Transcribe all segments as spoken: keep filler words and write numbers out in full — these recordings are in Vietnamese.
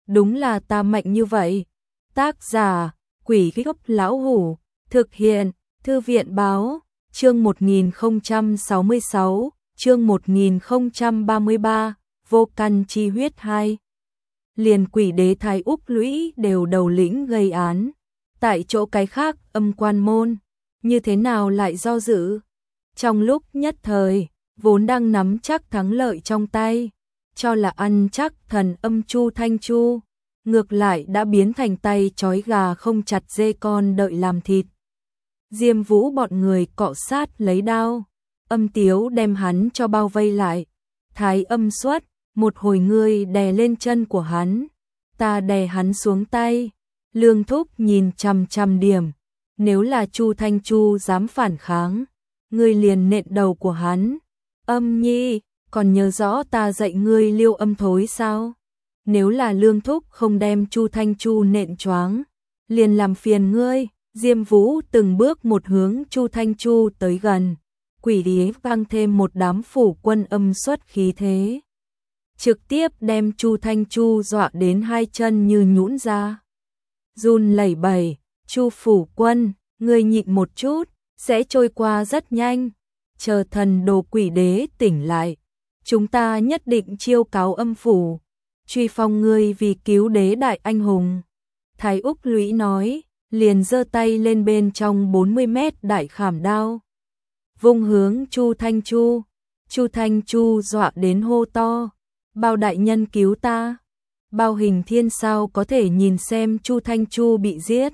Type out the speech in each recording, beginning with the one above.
đúng là ta mạnh như vậy. Tác giả, Quỷ Gốc Lão Hủ, thực hiện, Thư viện báo, chương một nghìn không trăm sáu mươi sáu, chương một nghìn không trăm ba mươi ba, vô căn chi huyết hai. Liền Quỷ Đế Thái Úc Lũy đều đầu lĩnh gây án. Tại chỗ cái khác âm quan môn, như thế nào lại do dự? Trong lúc nhất thời, vốn đang nắm chắc thắng lợi trong tay, cho là ăn chắc thần âm Chu Thanh Chu, ngược lại đã biến thành tay trói gà không chặt dê con đợi làm thịt. Diêm Vũ bọn người cọ sát lấy đao, Âm Tiếu đem hắn cho bao vây lại. Thái Âm xuất, một hồi ngươi đè lên chân của hắn, ta đè hắn xuống tay. Lương Thúc nhìn chằm chằm điểm, nếu là Chu Thanh Chu dám phản kháng, ngươi liền nện đầu của hắn. Âm Nhi, còn nhớ rõ ta dạy ngươi liêu âm thối sao? Nếu là Lương Thúc không đem Chu Thanh Chu nện choáng, liền làm phiền ngươi. Diêm Vũ từng bước một hướng Chu Thanh Chu tới gần, Quỷ Đế vang thêm một đám phủ quân âm xuất khí thế, trực tiếp đem Chu Thanh Chu dọa đến hai chân như nhũn ra. Run lẩy bẩy, Chu phủ quân, ngươi nhịn một chút, sẽ trôi qua rất nhanh. Chờ thần đồ Quỷ Đế tỉnh lại, chúng ta nhất định chiêu cáo âm phủ, truy phong ngươi vì cứu đế đại anh hùng. Thái Úc Lũy nói, liền giơ tay lên bên trong bốn mươi mét đại khảm đao, vung hướng Chu Thanh Chu. Chu Thanh Chu dọa đến hô to, Bao đại nhân cứu ta. Bao Hình Thiên sao có thể nhìn xem Chu Thanh Chu bị giết,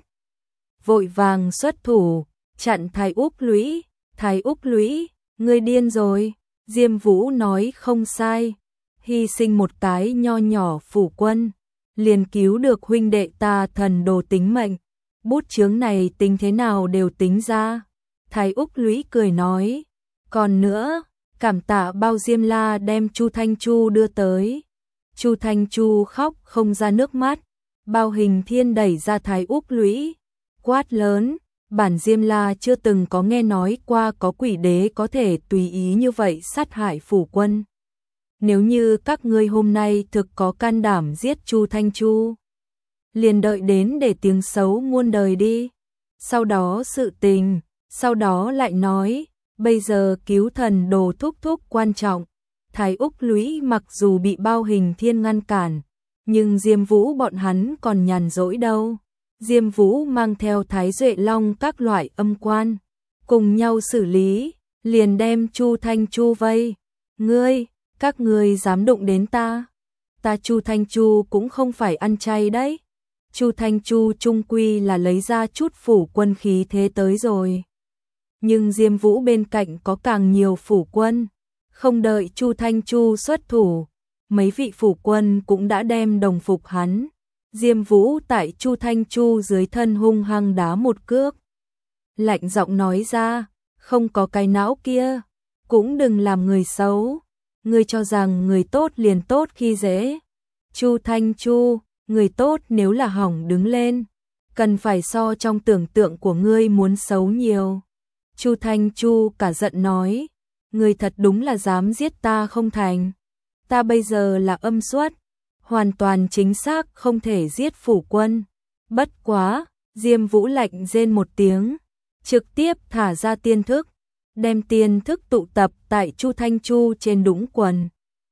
vội vàng xuất thủ, chặn Thái Úc Lũy. Thái Úc Lũy, ngươi điên rồi. Diêm Vũ nói không sai, hy sinh một cái nho nhỏ phủ quân, liền cứu được huynh đệ ta thần đồ tính mệnh. Bút chướng này tính thế nào đều tính ra. Thái Úc Lũy cười nói, còn nữa, cảm tạ Bao Diêm La đem Chu Thanh Chu đưa tới. Chu Thanh Chu khóc không ra nước mắt. Bao Hình Thiên đẩy ra Thái Úc Lũy, quát lớn, bản Diêm La chưa từng có nghe nói qua có Quỷ Đế có thể tùy ý như vậy sát hại phủ quân. Nếu như các ngươi hôm nay thực có can đảm giết Chu Thanh Chu, liền đợi đến để tiếng xấu muôn đời đi. Sau đó sự tình, sau đó lại nói, bây giờ cứu thần đồ thúc thúc quan trọng. Thái Úc Lũy mặc dù bị Bao Hình Thiên ngăn cản, nhưng Diêm Vũ bọn hắn còn nhàn rỗi đâu. Diêm Vũ mang theo Thái Duệ Long các loại âm quan, cùng nhau xử lý, liền đem Chu Thanh Chu vây. Ngươi, các ngươi dám đụng đến ta? Ta Chu Thanh Chu cũng không phải ăn chay đấy. Chu Thanh Chu trung quy là lấy ra chút phủ quân khí thế tới rồi. Nhưng Diêm Vũ bên cạnh có càng nhiều phủ quân, không đợi Chu Thanh Chu xuất thủ, mấy vị phủ quân cũng đã đem đồng phục hắn. Diêm Vũ tại Chu Thanh Chu dưới thân hung hăng đá một cước, lạnh giọng nói ra, không có cái não kia, cũng đừng làm người xấu. Ngươi cho rằng người tốt liền tốt khi dễ. Chu Thanh Chu, người tốt nếu là hỏng đứng lên, cần phải so trong tưởng tượng của ngươi muốn xấu nhiều. Chu Thanh Chu cả giận nói, ngươi thật đúng là dám giết ta không thành. Ta bây giờ là âm xuất, hoàn toàn chính xác không thể giết phủ quân. Bất quá, Diêm Vũ lạnh rên một tiếng, trực tiếp thả ra tiên thức, đem tiên thức tụ tập tại Chu Thanh Chu trên đũng quần.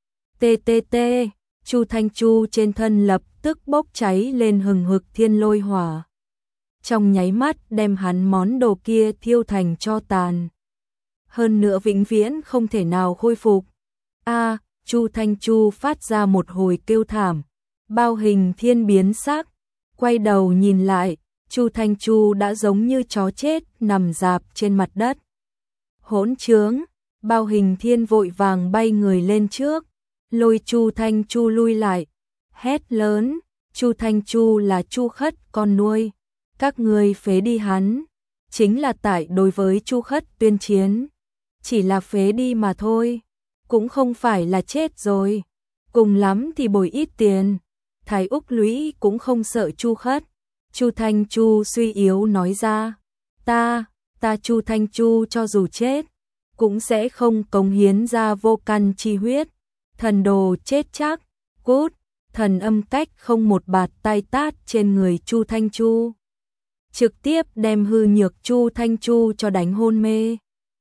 Tê tê tê, Chu Thanh Chu trên thân lập tức bốc cháy lên hừng hực thiên lôi hỏa. Trong nháy mắt đem hắn món đồ kia thiêu thành tro tàn. Hơn nữa vĩnh viễn không thể nào khôi phục. A, Chu Thanh Chu phát ra một hồi kêu thảm. Bao Hình Thiên biến sắc, quay đầu nhìn lại, Chu Thanh Chu đã giống như chó chết nằm rạp trên mặt đất. Hỗn trướng, Bao Hình Thiên vội vàng bay người lên trước, lôi Chu Thanh Chu lui lại, hét lớn, Chu Thanh Chu là Chu Khất con nuôi, các ngươi phế đi hắn, chính là tại đối với Chu Khất tuyên chiến, chỉ là phế đi mà thôi, cũng không phải là chết rồi, cùng lắm thì bồi ít tiền. Thái Úc Lũy cũng không sợ Chu Khất. Chu Thanh Chu suy yếu nói ra, ta, ta Chu Thanh Chu cho dù chết, cũng sẽ không cống hiến ra vô căn chi huyết. Thần đồ chết chắc, cút, Thần âm cách không một bạt tay tát trên người Chu Thanh Chu, trực tiếp đem hư nhược Chu Thanh Chu cho đánh hôn mê.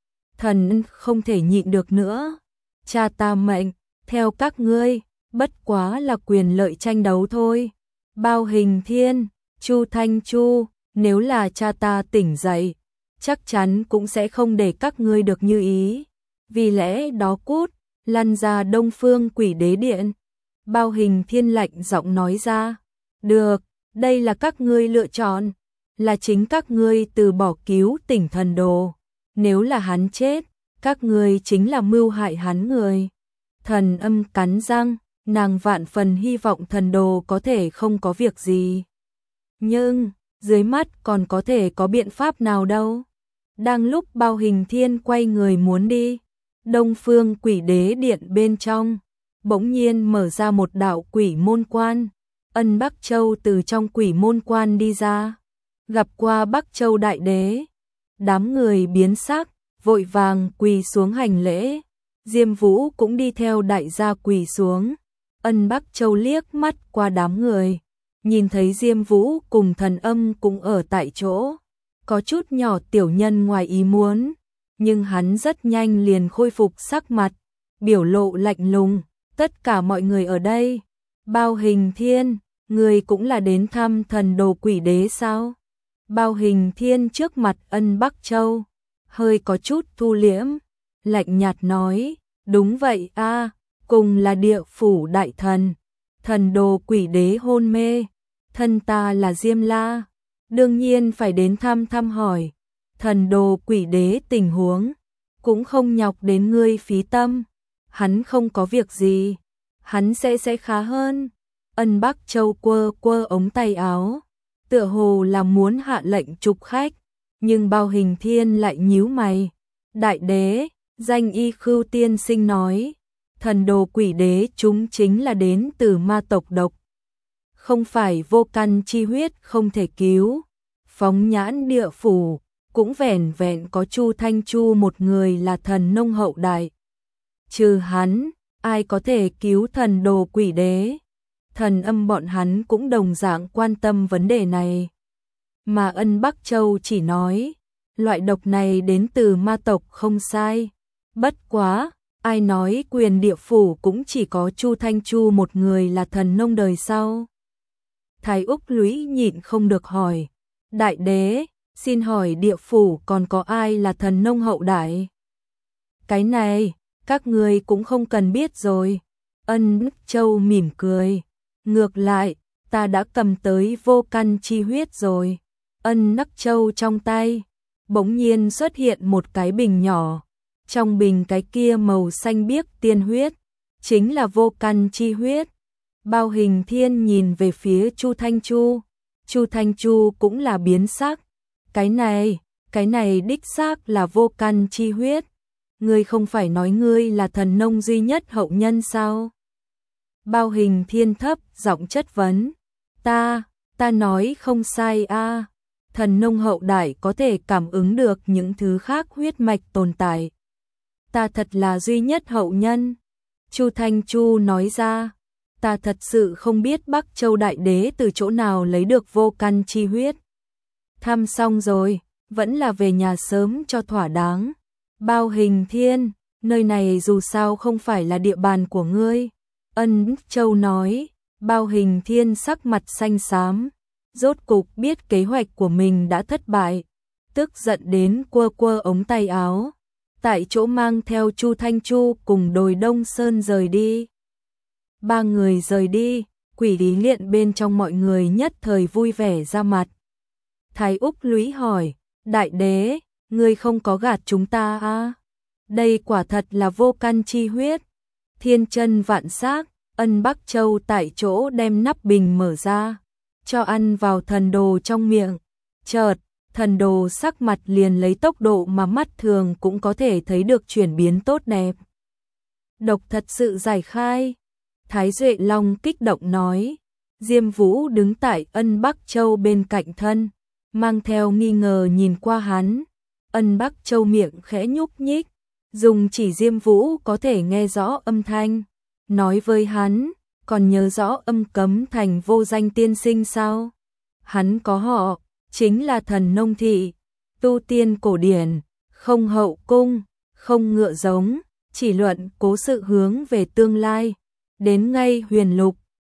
Thần không thể nhịn được nữa. Cha ta mệnh, theo các ngươi, bất quá là quyền lợi tranh đấu thôi. Bao Hình Thiên, Chu Thanh Chu, nếu là cha ta tỉnh dậy, chắc chắn cũng sẽ không để các ngươi được như ý. Vì lẽ đó cút, lăn ra Đông Phương Quỷ Đế Điện. Bao Hình Thiên lạnh giọng nói ra. Được, đây là các ngươi lựa chọn, là chính các ngươi từ bỏ cứu tỉnh thần đồ. Nếu là hắn chết, các ngươi chính là mưu hại hắn người. Thần âm cắn răng, nàng vạn phần hy vọng thần đồ có thể không có việc gì. Nhưng, dưới mắt còn có thể có biện pháp nào đâu. Đang lúc Bao Hình Thiên quay người muốn đi, Đông Phương Quỷ Đế Điện bên trong bỗng nhiên mở ra một đạo quỷ môn quan. Ân Bắc Châu từ trong quỷ môn quan đi ra, gặp qua Bắc Châu Đại Đế. Đám người biến sắc, vội vàng quỳ xuống hành lễ. Diêm Vũ cũng đi theo đại gia quỳ xuống. Ân Bắc Châu liếc mắt qua đám người, nhìn thấy Diêm Vũ cùng thần âm cũng ở tại chỗ, có chút nhỏ tiểu nhân ngoài ý muốn, nhưng hắn rất nhanh liền khôi phục sắc mặt, biểu lộ lạnh lùng. Tất cả mọi người ở đây, Bao Hình Thiên, người cũng là đến thăm thần đồ Quỷ Đế sao? Bao Hình Thiên trước mặt Ân Bắc Châu, hơi có chút thu liễm, lạnh nhạt nói, đúng vậy a, cùng là địa phủ đại thần, thần đồ Quỷ Đế hôn mê, thân ta là Diêm La, đương nhiên phải đến thăm thăm hỏi, thần đồ Quỷ Đế tình huống, cũng không nhọc đến ngươi phí tâm, hắn không có việc gì, hắn sẽ sẽ khá hơn. Ân Bắc Châu quơ quơ ống tay áo, tựa hồ là muốn hạ lệnh trục khách, nhưng Bao Hình Thiên lại nhíu mày. Đại đế, danh y Khưu tiên sinh nói, thần đồ Quỷ Đế chúng chính là đến từ ma tộc độc, không phải vô căn chi huyết không thể cứu. Phóng nhãn địa phủ, cũng vẻn vẹn có Chu Thanh Chu một người là thần nông hậu đại. Trừ hắn, ai có thể cứu thần đồ Quỷ Đế? Thần âm bọn hắn cũng đồng dạng quan tâm vấn đề này. Mà Ân Bắc Châu chỉ nói, loại độc này đến từ ma tộc không sai. Bất quá, ai nói quyền địa phủ cũng chỉ có Chu Thanh Chu một người là thần nông đời sau. Thái Úc Lũy nhịn không được hỏi, đại đế, xin hỏi địa phủ còn có ai là thần nông hậu đại? Cái này, các người cũng không cần biết rồi. Ân Châu mỉm cười, ngược lại, ta đã cầm tới vô căn chi huyết rồi. Ân Nắc Châu trong tay, bỗng nhiên xuất hiện một cái bình nhỏ. Trong bình cái kia màu xanh biếc tiên huyết, chính là vô căn chi huyết. Bao Hình Thiên nhìn về phía Chu Thanh Chu, Chu Thanh Chu cũng là biến sắc. Cái này, cái này đích xác là vô căn chi huyết. Ngươi không phải nói ngươi là thần nông duy nhất hậu nhân sao? Bao Hình Thiên thấp giọng chất vấn. Ta, ta nói không sai a. Thần nông hậu đại có thể cảm ứng được những thứ khác huyết mạch tồn tại. Ta thật là duy nhất hậu nhân. Chu Thanh Chu nói ra. Ta thật sự không biết Bắc Châu Đại Đế từ chỗ nào lấy được vô căn chi huyết. Thăm xong rồi, vẫn là về nhà sớm cho thỏa đáng. Bao Hình Thiên, nơi này dù sao không phải là địa bàn của ngươi. Ân Châu nói. Bao Hình Thiên sắc mặt xanh xám, rốt cục biết kế hoạch của mình đã thất bại, tức giận đến quơ quơ ống tay áo, tại chỗ mang theo Chu Thanh Chu cùng Đồi Đông Sơn rời đi. Ba người rời đi, Quỷ Lý Điện bên trong mọi người nhất thời vui vẻ ra mặt. Thái Úc Lũy hỏi, đại đế, ngươi không có gạt chúng ta à? Đây quả thật là vô căn chi huyết. Thiên chân vạn xác, Ân Bắc Châu tại chỗ đem nắp bình mở ra, cho ăn vào thần đồ trong miệng. Chợt, thần đồ sắc mặt liền lấy tốc độ mà mắt thường cũng có thể thấy được chuyển biến tốt đẹp. Độc thật sự giải khai. Thái Duệ Long kích động nói. Diêm Vũ đứng tại Ân Bắc Châu bên cạnh thân, mang theo nghi ngờ nhìn qua hắn. Ân Bắc Châu miệng khẽ nhúc nhích, dùng chỉ Diêm Vũ có thể nghe rõ âm thanh, nói với hắn, còn nhớ rõ Âm Cấm Thành Vô Danh tiên sinh sao? Hắn có họ, chính là Thần Nông Thị, tu tiên cổ điển, không hậu cung, không ngựa giống, chỉ luận cố sự hướng về tương lai. Đến ngay Huyền Lục,